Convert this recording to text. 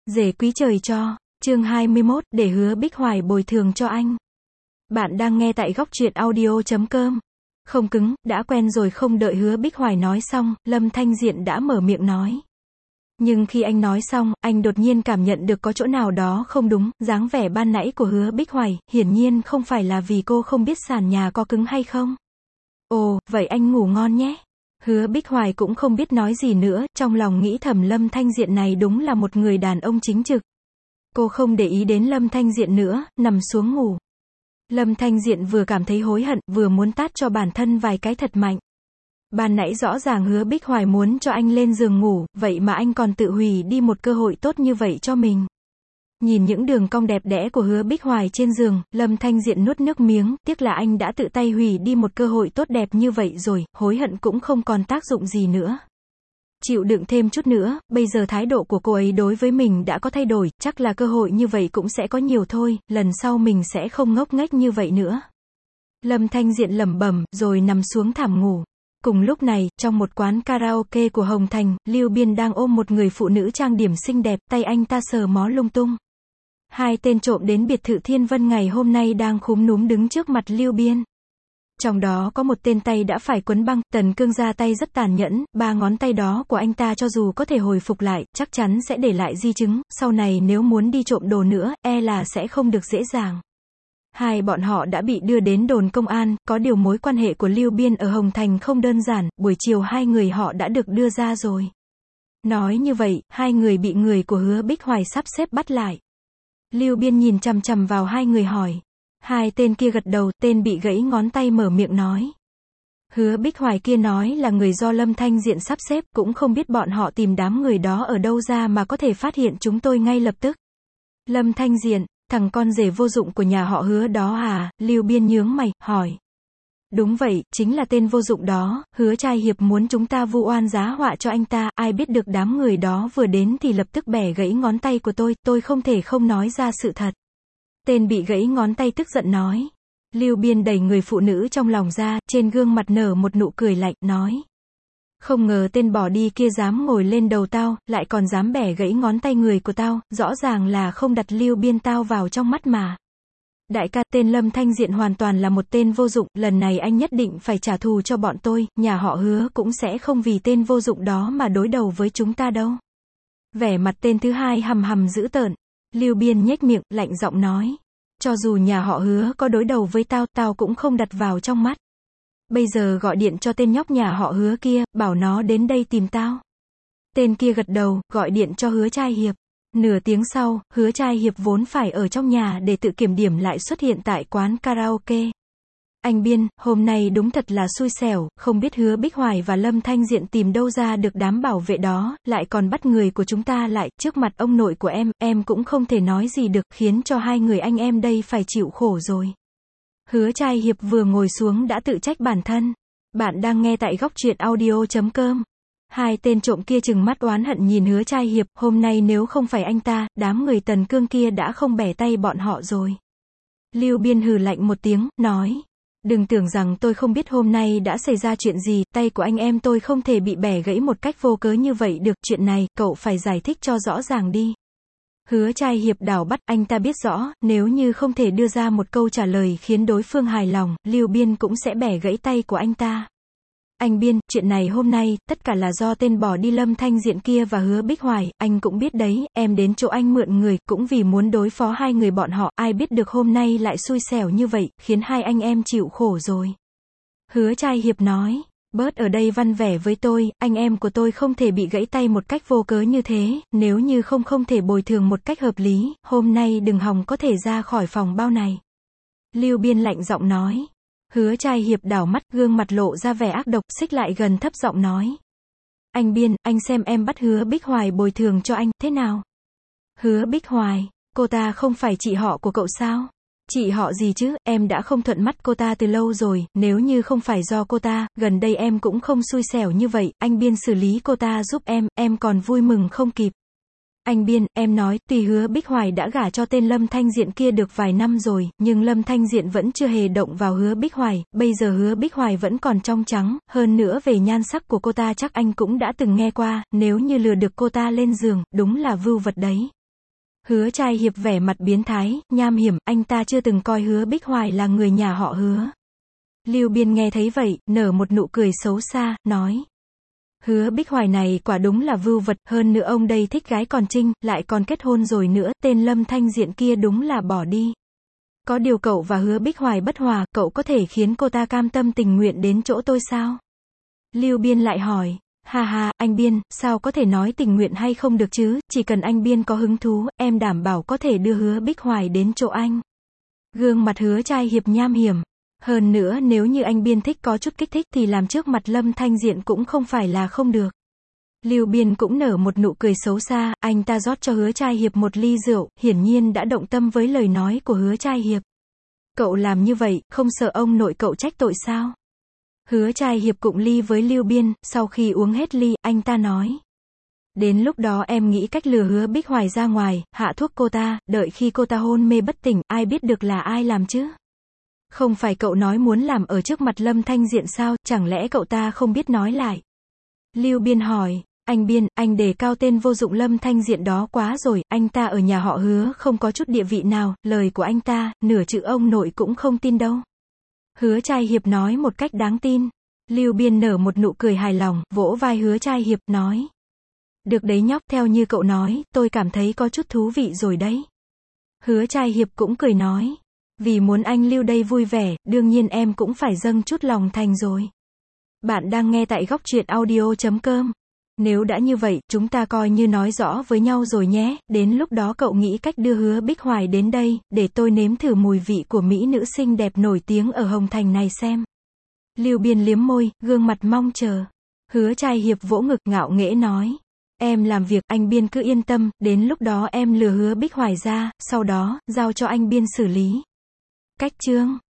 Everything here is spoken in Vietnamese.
Rể quý trời cho, chương 21, để Hứa Bích Hoài bồi thường cho anh. Bạn đang nghe tại góc truyện audio.com. Không cứng, đã quen rồi. Không đợi Hứa Bích Hoài nói xong, Lâm Thanh Diện đã mở miệng nói. Nhưng khi anh nói xong, anh đột nhiên cảm nhận được có chỗ nào đó không đúng. Dáng vẻ ban nãy của Hứa Bích Hoài, hiển nhiên không phải là vì cô không biết sàn nhà có cứng hay không. Ồ, vậy anh ngủ ngon nhé. Hứa Bích Hoài cũng không biết nói gì nữa, trong lòng nghĩ thầm Lâm Thanh Diện này đúng là một người đàn ông chính trực. Cô không để ý đến Lâm Thanh Diện nữa, nằm xuống ngủ. Lâm Thanh Diện vừa cảm thấy hối hận, vừa muốn tát cho bản thân vài cái thật mạnh. Ban nãy rõ ràng Hứa Bích Hoài muốn cho anh lên giường ngủ, vậy mà anh còn tự hủy đi một cơ hội tốt như vậy cho mình. Nhìn những đường cong đẹp đẽ của Hứa Bích Hoài trên giường, Lâm Thanh Diện nuốt nước miếng, tiếc là anh đã tự tay hủy đi một cơ hội tốt đẹp như vậy rồi, hối hận cũng không còn tác dụng gì nữa. Chịu đựng thêm chút nữa, bây giờ thái độ của cô ấy đối với mình đã có thay đổi, chắc là cơ hội như vậy cũng sẽ có nhiều thôi, lần sau mình sẽ không ngốc nghếch như vậy nữa. Lâm Thanh Diện lẩm bẩm, rồi nằm xuống thảm ngủ. Cùng lúc này, trong một quán karaoke của Hồng Thành, Lưu Biên đang ôm một người phụ nữ trang điểm xinh đẹp, tay anh ta sờ mó lung tung. Hai tên trộm đến biệt thự Thiên Vân ngày hôm nay đang khúm núm đứng trước mặt Lưu Biên. Trong đó có một tên tay đã phải quấn băng, Tần Cương ra tay rất tàn nhẫn, 3 ngón tay đó của anh ta cho dù có thể hồi phục lại, chắc chắn sẽ để lại di chứng, sau này nếu muốn đi trộm đồ nữa, e là sẽ không được dễ dàng. Hai bọn họ đã bị đưa đến đồn công an, có điều mối quan hệ của Lưu Biên ở Hồng Thành không đơn giản, buổi chiều hai người họ đã được đưa ra rồi. Nói như vậy, hai người bị người của Hứa Bích Hoài sắp xếp bắt lại. Lưu Biên nhìn chằm chằm vào hai người hỏi. Hai tên kia gật đầu, tên bị gãy ngón tay mở miệng nói. Hứa Bích Hoài kia nói là người do Lâm Thanh Diện sắp xếp, cũng không biết bọn họ tìm đám người đó ở đâu ra mà có thể phát hiện chúng tôi ngay lập tức. Lâm Thanh Diện, thằng con rể vô dụng của nhà họ Hứa đó à? Lưu Biên nhướng mày, hỏi. Đúng vậy, chính là tên vô dụng đó, Hứa trai hiệp muốn chúng ta vu oan giá họa cho anh ta, ai biết được đám người đó vừa đến thì lập tức bẻ gãy ngón tay của tôi không thể không nói ra sự thật. Tên bị gãy ngón tay tức giận nói. Lưu Biên đẩy người phụ nữ trong lòng ra, trên gương mặt nở một nụ cười lạnh, nói. Không ngờ tên bỏ đi kia dám ngồi lên đầu tao, lại còn dám bẻ gãy ngón tay người của tao, rõ ràng là không đặt Lưu Biên tao vào trong mắt mà. Đại ca, tên Lâm Thanh Diện hoàn toàn là một tên vô dụng, lần này anh nhất định phải trả thù cho bọn tôi, nhà họ Hứa cũng sẽ không vì tên vô dụng đó mà đối đầu với chúng ta đâu. Vẻ mặt tên thứ hai hầm hầm dữ tợn. Lưu Biên nhếch miệng, lạnh giọng nói. Cho dù nhà họ Hứa có đối đầu với tao cũng không đặt vào trong mắt. Bây giờ gọi điện cho tên nhóc nhà họ Hứa kia, bảo nó đến đây tìm tao. Tên kia gật đầu, gọi điện cho Hứa trai hiệp. Nửa tiếng sau, Hứa trai hiệp vốn phải ở trong nhà để tự kiểm điểm lại xuất hiện tại quán karaoke. Anh Biên, hôm nay đúng thật là xui xẻo, không biết Hứa Bích Hoài và Lâm Thanh Diện tìm đâu ra được đám bảo vệ đó, lại còn bắt người của chúng ta lại, trước mặt ông nội của em cũng không thể nói gì được, khiến cho hai người anh em đây phải chịu khổ rồi. Hứa trai hiệp vừa ngồi xuống đã tự trách bản thân. Bạn đang nghe tại góc truyện audio.com. Hai tên trộm kia trừng mắt oán hận nhìn Hứa trai hiệp, hôm nay nếu không phải anh ta, đám người Tần Cương kia đã không bẻ tay bọn họ rồi. Lưu Biên hừ lạnh một tiếng, nói. Đừng tưởng rằng tôi không biết hôm nay đã xảy ra chuyện gì, tay của anh em tôi không thể bị bẻ gãy một cách vô cớ như vậy được, chuyện này, cậu phải giải thích cho rõ ràng đi. Hứa trai hiệp đảo bắt, anh ta biết rõ, nếu như không thể đưa ra một câu trả lời khiến đối phương hài lòng, Lưu Biên cũng sẽ bẻ gãy tay của anh ta. Anh Biên, chuyện này hôm nay, tất cả là do tên bỏ đi Lâm Thanh Diện kia và Hứa Bích Hoài, anh cũng biết đấy, em đến chỗ anh mượn người, cũng vì muốn đối phó hai người bọn họ, ai biết được hôm nay lại xui xẻo như vậy, khiến hai anh em chịu khổ rồi. Hứa trai hiệp nói, bớt ở đây văn vẻ với tôi, anh em của tôi không thể bị gãy tay một cách vô cớ như thế, nếu như không thể bồi thường một cách hợp lý, hôm nay đừng hòng có thể ra khỏi phòng bao này. Lưu Biên lạnh giọng nói. Hứa trai hiệp đảo mắt, gương mặt lộ ra vẻ ác độc, xích lại gần thấp giọng nói. Anh Biên, anh xem em bắt Hứa Bích Hoài bồi thường cho anh, thế nào? Hứa Bích Hoài, cô ta không phải chị họ của cậu sao? Chị họ gì chứ, em đã không thuận mắt cô ta từ lâu rồi, nếu như không phải do cô ta, gần đây em cũng không xui xẻo như vậy, anh Biên xử lý cô ta giúp em còn vui mừng không kịp. Anh Biên, em nói, tuy Hứa Bích Hoài đã gả cho tên Lâm Thanh Diện kia được vài năm rồi, nhưng Lâm Thanh Diện vẫn chưa hề động vào Hứa Bích Hoài, bây giờ Hứa Bích Hoài vẫn còn trong trắng, hơn nữa về nhan sắc của cô ta chắc anh cũng đã từng nghe qua, nếu như lừa được cô ta lên giường, đúng là vưu vật đấy. Hứa Trai Hiệp vẻ mặt biến thái, nham hiểm, anh ta chưa từng coi Hứa Bích Hoài là người nhà họ Hứa. Lưu Biên nghe thấy vậy, nở một nụ cười xấu xa, nói. Hứa Bích Hoài này quả đúng là vưu vật, hơn nữa ông đây thích gái còn trinh, lại còn kết hôn rồi nữa, tên Lâm Thanh Diện kia đúng là bỏ đi. Có điều cậu và Hứa Bích Hoài bất hòa, cậu có thể khiến cô ta cam tâm tình nguyện đến chỗ tôi sao? Lưu Biên lại hỏi. Ha ha, anh Biên, sao có thể nói tình nguyện hay không được chứ, chỉ cần anh Biên có hứng thú, em đảm bảo có thể đưa Hứa Bích Hoài đến chỗ anh. Gương mặt Hứa Trai Hiệp nham hiểm. Hơn nữa nếu như anh Biên thích có chút kích thích thì làm trước mặt Lâm Thanh Diện cũng không phải là không được. Lưu Biên cũng nở một nụ cười xấu xa, anh ta rót cho Hứa Trai Hiệp một ly rượu, hiển nhiên đã động tâm với lời nói của Hứa Trai Hiệp. Cậu làm như vậy, không sợ ông nội cậu trách tội sao? Hứa Trai Hiệp cụng ly với Lưu Biên, sau khi uống hết ly, anh ta nói. Đến lúc đó em nghĩ cách lừa Hứa Bích Hoài ra ngoài, hạ thuốc cô ta, đợi khi cô ta hôn mê bất tỉnh, ai biết được là ai làm chứ? Không phải cậu nói muốn làm ở trước mặt Lâm Thanh Diện sao, chẳng lẽ cậu ta không biết nói lại? Lưu Biên hỏi, anh Biên, anh đề cao tên vô dụng Lâm Thanh Diện đó quá rồi, anh ta ở nhà họ Hứa không có chút địa vị nào, lời của anh ta, nửa chữ ông nội cũng không tin đâu. Hứa Trai Hiệp nói một cách đáng tin. Lưu Biên nở một nụ cười hài lòng, vỗ vai Hứa Trai Hiệp, nói. Được đấy nhóc, theo như cậu nói, tôi cảm thấy có chút thú vị rồi đấy. Hứa Trai Hiệp cũng cười nói. Vì muốn anh Lưu đây vui vẻ, đương nhiên em cũng phải dâng chút lòng thành rồi. Bạn đang nghe tại góc truyện audio.com. Nếu đã như vậy, chúng ta coi như nói rõ với nhau rồi nhé, đến lúc đó cậu nghĩ cách đưa Hứa Bích Hoài đến đây, để tôi nếm thử mùi vị của mỹ nữ xinh đẹp nổi tiếng ở Hồng Thành này xem. Lưu Biên liếm môi, gương mặt mong chờ. Hứa Trai Hiệp vỗ ngực ngạo nghễ nói. Em làm việc, anh Biên cứ yên tâm, đến lúc đó em lừa Hứa Bích Hoài ra, sau đó, giao cho anh Biên xử lý. Cách chương